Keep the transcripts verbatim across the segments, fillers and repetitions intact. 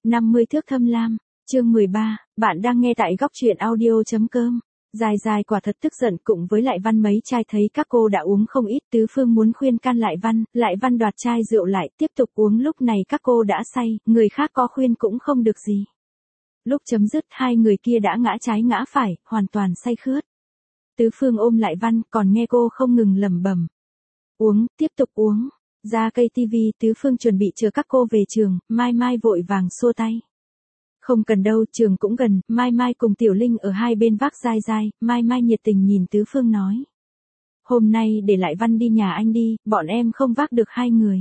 năm mươi thước thâm lam, chương mười ba, bạn đang nghe tại góc truyện audio.com. Dài dài quả thật tức giận cùng với Lại Văn mấy chai thấy các cô đã uống không ít, Tứ Phương muốn khuyên can Lại Văn, Lại Văn đoạt chai rượu lại tiếp tục uống, lúc này các cô đã say, người khác có khuyên cũng không được gì. Lúc chấm dứt hai người kia đã ngã trái ngã phải, hoàn toàn say khướt. Tứ Phương ôm Lại Văn còn nghe cô không ngừng lẩm bẩm. Uống, tiếp tục uống. Ra cây tivi, Tứ Phương chuẩn bị chờ các cô về trường, Mai Mai vội vàng xua tay. Không cần đâu, trường cũng gần, Mai Mai cùng Tiểu Linh ở hai bên vác dai dai, Mai Mai nhiệt tình nhìn Tứ Phương nói. Hôm nay để Lại Văn đi nhà anh đi, bọn em không vác được hai người.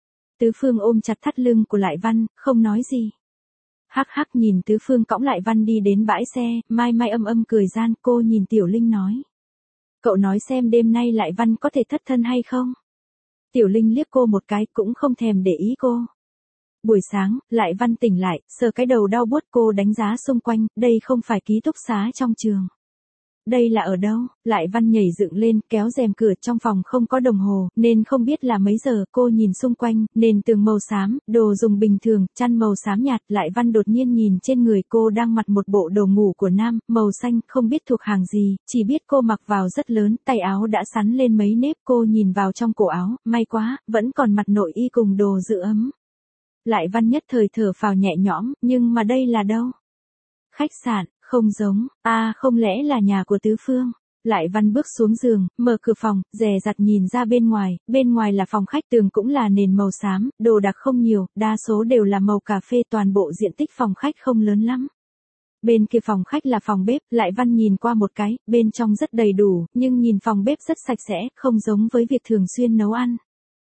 Tứ Phương ôm chặt thắt lưng của Lại Văn, không nói gì. Hắc hắc nhìn Tứ Phương cõng Lại Văn đi đến bãi xe, Mai Mai âm âm cười gian, cô nhìn Tiểu Linh nói. Cậu nói xem đêm nay Lại Văn có thể thất thân hay không? Tiểu Linh liếc cô một cái cũng không thèm để ý cô. Buổi sáng, Lại Văn tỉnh lại, sờ cái đầu đau buốt, cô đánh giá xung quanh, đây không phải ký túc xá trong trường. Đây là ở đâu? Lại Văn nhảy dựng lên, kéo rèm cửa, trong phòng không có đồng hồ, nên không biết là mấy giờ, cô nhìn xung quanh, nền tường màu xám, đồ dùng bình thường, chăn màu xám nhạt, Lại Văn đột nhiên nhìn trên người cô đang mặc một bộ đồ ngủ của nam, màu xanh, không biết thuộc hàng gì, chỉ biết cô mặc vào rất lớn, tay áo đã sắn lên mấy nếp, cô nhìn vào trong cổ áo, may quá, vẫn còn mặt nội y cùng đồ giữ ấm. Lại Văn nhất thời thở phào nhẹ nhõm, nhưng mà đây là đâu? Khách sạn, không giống, a à, không lẽ là nhà của Tứ Phương? Lại Văn bước xuống giường, mở cửa phòng, dè dặt nhìn ra bên ngoài, bên ngoài là phòng khách, tường cũng là nền màu xám, đồ đạc không nhiều, đa số đều là màu cà phê, toàn bộ diện tích phòng khách không lớn lắm. Bên kia phòng khách là phòng bếp, Lại Văn nhìn qua một cái, bên trong rất đầy đủ, nhưng nhìn phòng bếp rất sạch sẽ, không giống với việc thường xuyên nấu ăn.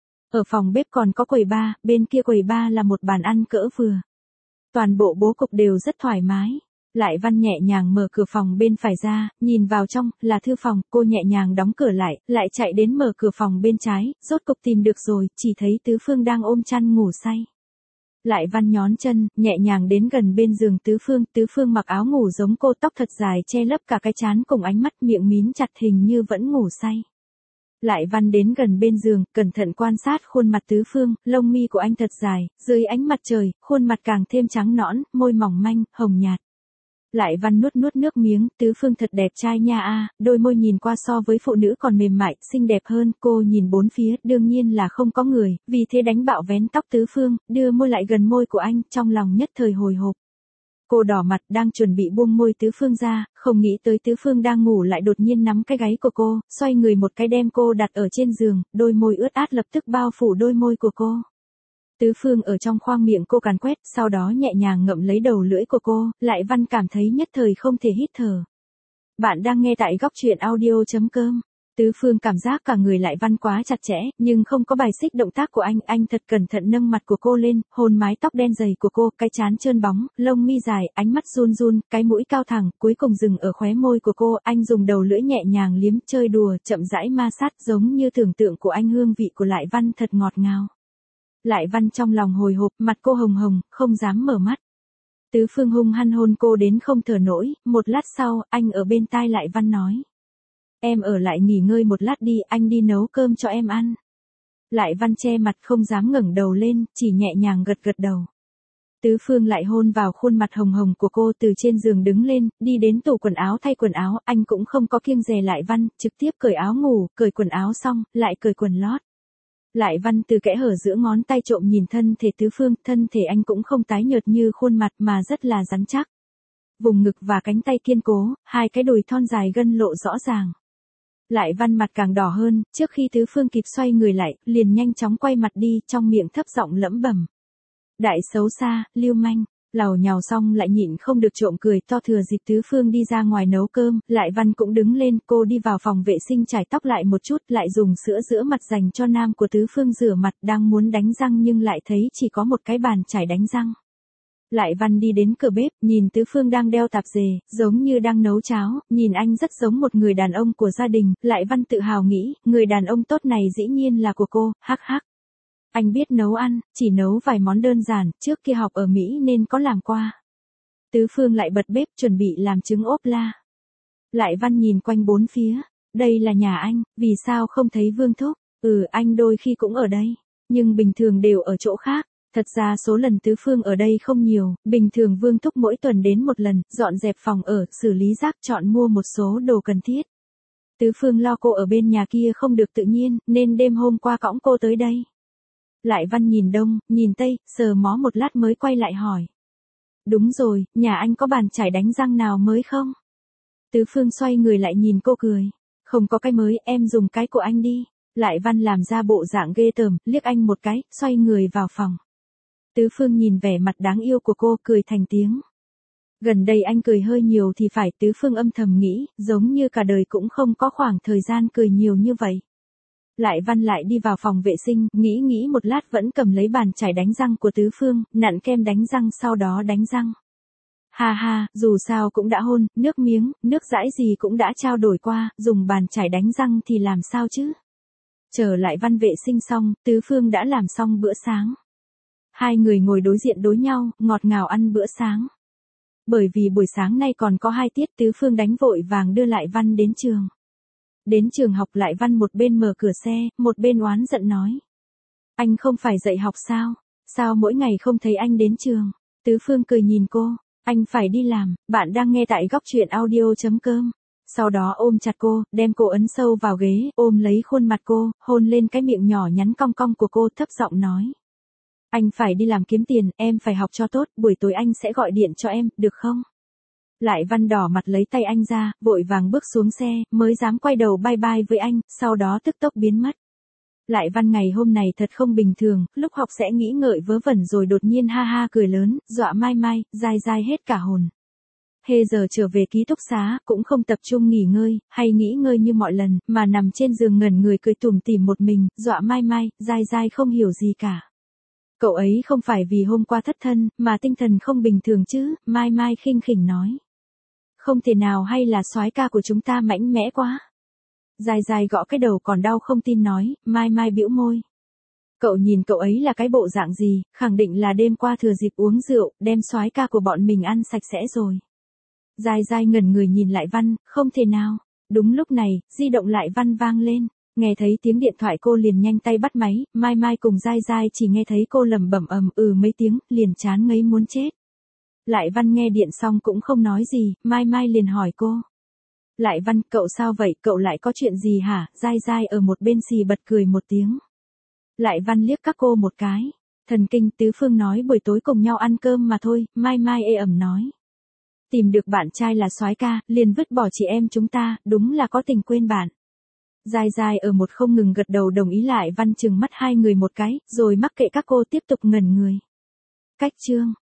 Ở phòng bếp còn có quầy bar, bên kia quầy bar là một bàn ăn cỡ vừa. Toàn bộ bố cục đều rất thoải mái. Lại Văn nhẹ nhàng mở cửa phòng bên phải ra, nhìn vào trong, là thư phòng, cô nhẹ nhàng đóng cửa lại, lại chạy đến mở cửa phòng bên trái, rốt cục tìm được rồi, chỉ thấy Tứ Phương đang ôm chăn ngủ say. Lại Văn nhón chân, nhẹ nhàng đến gần bên giường Tứ Phương, Tứ Phương mặc áo ngủ giống cô, tóc thật dài che lấp cả cái trán cùng ánh mắt, miệng mím chặt hình như vẫn ngủ say. Lại Văn đến gần bên giường, cẩn thận quan sát khuôn mặt Tứ Phương, lông mi của anh thật dài, dưới ánh mặt trời, khuôn mặt càng thêm trắng nõn, môi mỏng manh, hồng nhạt. Lại Văn nuốt nuốt nước miếng, Tứ Phương thật đẹp trai nha a, đôi môi nhìn qua so với phụ nữ còn mềm mại, xinh đẹp hơn, cô nhìn bốn phía, đương nhiên là không có người, vì thế đánh bạo vén tóc Tứ Phương, đưa môi lại gần môi của anh, trong lòng nhất thời hồi hộp. Cô đỏ mặt đang chuẩn bị buông môi Tứ Phương ra, không nghĩ tới Tứ Phương đang ngủ lại đột nhiên nắm cái gáy của cô, xoay người một cái đem cô đặt ở trên giường, đôi môi ướt át lập tức bao phủ đôi môi của cô. Tứ Phương ở trong khoang miệng cô càn quét, sau đó nhẹ nhàng ngậm lấy đầu lưỡi của cô, Lại Văn cảm thấy nhất thời không thể hít thở. Bạn đang nghe tại góc truyện audio.com. Tứ Phương cảm giác cả người Lại Văn quá chặt chẽ, nhưng không có bài xích động tác của anh, anh thật cẩn thận nâng mặt của cô lên, hôn mái tóc đen dày của cô, cái trán trơn bóng, lông mi dài, ánh mắt run run, cái mũi cao thẳng, cuối cùng dừng ở khóe môi của cô, anh dùng đầu lưỡi nhẹ nhàng liếm, chơi đùa, chậm rãi ma sát, giống như tưởng tượng của anh, hương vị của Lại Văn thật ngọt ngào. Lại Văn trong lòng hồi hộp, mặt cô hồng hồng, không dám mở mắt. Tứ Phương hung hăng hôn cô đến không thở nổi, một lát sau, anh ở bên tai Lại Văn nói. Em ở lại nghỉ ngơi một lát đi, anh đi nấu cơm cho em ăn. Lại Văn che mặt không dám ngẩng đầu lên, chỉ nhẹ nhàng gật gật đầu. Tứ Phương lại hôn vào khuôn mặt hồng hồng của cô, từ trên giường đứng lên, đi đến tủ quần áo thay quần áo, anh cũng không có kiêng dè Lại Văn, trực tiếp cởi áo ngủ, cởi quần áo xong, lại cởi quần lót. Lại Văn từ kẽ hở giữa ngón tay trộm nhìn thân thể Tứ Phương, thân thể anh cũng không tái nhợt như khuôn mặt mà rất là rắn chắc. Vùng ngực và cánh tay kiên cố, hai cái đùi thon dài gân lộ rõ ràng. Lại Văn mặt càng đỏ hơn, trước khi Tứ Phương kịp xoay người lại, liền nhanh chóng quay mặt đi, trong miệng thấp giọng lẩm bẩm. Đại xấu xa, lưu manh. Lầu nhào xong lại nhịn không được trộm cười to. Thừa dịp Tứ Phương đi ra ngoài nấu cơm, Lại Văn cũng đứng lên, cô đi vào phòng vệ sinh chải tóc lại một chút, lại dùng sữa rửa mặt dành cho nam của Tứ Phương rửa mặt, đang muốn đánh răng nhưng lại thấy chỉ có một cái bàn chải đánh răng. Lại Văn đi đến cửa bếp, nhìn Tứ Phương đang đeo tạp dề, giống như đang nấu cháo, nhìn anh rất giống một người đàn ông của gia đình, Lại Văn tự hào nghĩ, người đàn ông tốt này dĩ nhiên là của cô, hắc hắc. Anh biết nấu ăn, chỉ nấu vài món đơn giản, trước kia học ở Mỹ nên có làm qua. Tứ Phương lại bật bếp chuẩn bị làm trứng ốp la. Lại Văn nhìn quanh bốn phía, đây là nhà anh, vì sao không thấy Vương Thúc? Ừ, anh đôi khi cũng ở đây, nhưng bình thường đều ở chỗ khác. Thật ra số lần Tứ Phương ở đây không nhiều, bình thường Vương Thúc mỗi tuần đến một lần, dọn dẹp phòng ở, xử lý rác, chọn mua một số đồ cần thiết. Tứ Phương lo cô ở bên nhà kia không được tự nhiên, nên đêm hôm qua cõng cô tới đây. Lại Văn nhìn đông, nhìn tây, sờ mó một lát mới quay lại hỏi. Đúng rồi, nhà anh có bàn chải đánh răng nào mới không? Tứ Phương xoay người lại nhìn cô cười. Không có cái mới, em dùng cái của anh đi. Lại Văn làm ra bộ dạng ghê tởm, liếc anh một cái, xoay người vào phòng. Tứ Phương nhìn vẻ mặt đáng yêu của cô, cười thành tiếng. Gần đây anh cười hơi nhiều thì phải, Tứ Phương âm thầm nghĩ, giống như cả đời cũng không có khoảng thời gian cười nhiều như vậy. Lại Văn lại đi vào phòng vệ sinh, nghĩ nghĩ một lát vẫn cầm lấy bàn chải đánh răng của Tứ Phương, nặn kem đánh răng sau đó đánh răng. Ha ha, dù sao cũng đã hôn, nước miếng, nước dãi gì cũng đã trao đổi qua, dùng bàn chải đánh răng thì làm sao chứ? Trở lại Văn vệ sinh xong, Tứ Phương đã làm xong bữa sáng. Hai người ngồi đối diện đối nhau, ngọt ngào ăn bữa sáng. Bởi vì buổi sáng nay còn có hai tiết, Tứ Phương đánh vội vàng đưa Lại Văn đến trường. Đến trường học Lại Văn một bên mở cửa xe, một bên oán giận nói. Anh không phải dạy học sao? Sao mỗi ngày không thấy anh đến trường? Tứ Phương cười nhìn cô. Anh phải đi làm, bạn đang nghe tại góc truyện audio.com. Sau đó ôm chặt cô, đem cô ấn sâu vào ghế, ôm lấy khuôn mặt cô, hôn lên cái miệng nhỏ nhắn cong cong của cô, thấp giọng nói. Anh phải đi làm kiếm tiền, em phải học cho tốt, buổi tối anh sẽ gọi điện cho em, được không? Lại Văn đỏ mặt lấy tay anh ra, vội vàng bước xuống xe, mới dám quay đầu bye bye với anh, sau đó tức tốc biến mất. Lại Văn ngày hôm này thật không bình thường, lúc học sẽ nghĩ ngợi vớ vẩn rồi đột nhiên ha ha cười lớn, dọa Mai Mai, dai dai hết cả hồn. Hê giờ trở về ký túc xá, cũng không tập trung nghỉ ngơi, hay nghỉ ngơi như mọi lần, mà nằm trên giường ngẩn người cười tủm tỉm một mình, dọa Mai Mai, dai dai không hiểu gì cả. Cậu ấy không phải vì hôm qua thất thân, mà tinh thần không bình thường chứ, Mai Mai khinh khỉnh nói. Không thể nào, hay là soái ca của chúng ta mạnh mẽ quá. Dài dài gõ cái đầu còn đau không tin nói, Mai Mai bĩu môi. Cậu nhìn cậu ấy là cái bộ dạng gì, khẳng định là đêm qua thừa dịp uống rượu, đem soái ca của bọn mình ăn sạch sẽ rồi. Dài dài ngẩn người nhìn Lại Văn, không thể nào. Đúng lúc này, di động Lại Văn vang lên. Nghe thấy tiếng điện thoại cô liền nhanh tay bắt máy, Mai Mai cùng Giai Giai chỉ nghe thấy cô lẩm bẩm ầm ừ mấy tiếng, liền chán ngấy muốn chết. Lại Văn nghe điện xong cũng không nói gì, Mai Mai liền hỏi cô. Lại Văn, cậu sao vậy, cậu lại có chuyện gì hả? Giai Giai ở một bên xì bật cười một tiếng. Lại Văn liếc các cô một cái. Thần kinh, Tứ Phương nói buổi tối cùng nhau ăn cơm mà thôi, Mai Mai ê ẩm nói. Tìm được bạn trai là soái ca, liền vứt bỏ chị em chúng ta, đúng là có tình quên bạn. Dài dài ở một không ngừng gật đầu đồng ý. Lại Văn trừng mắt hai người một cái, rồi mắc kệ các cô tiếp tục ngẩn người. Cách chương.